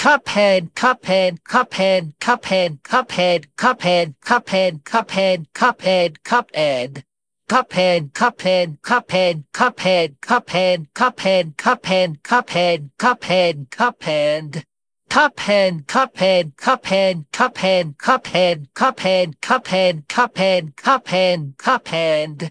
Cuphead, Cuphead, Cuphead, Cuphead, Cuphead, Cuphead, Cuphead, Cuphead, Cuphead, Cuphead. Cuphead, Cuphead, Cuphead, Cuphead, Cuphead, Cuphead, Cuphead, Cuphead, Cuphead, Cuphead. Cuphead, Cuphead, Cuphead, Cuphead, Cuphead, Cuphead, Cuphead, Cuphead, Cuphead, Cuphead.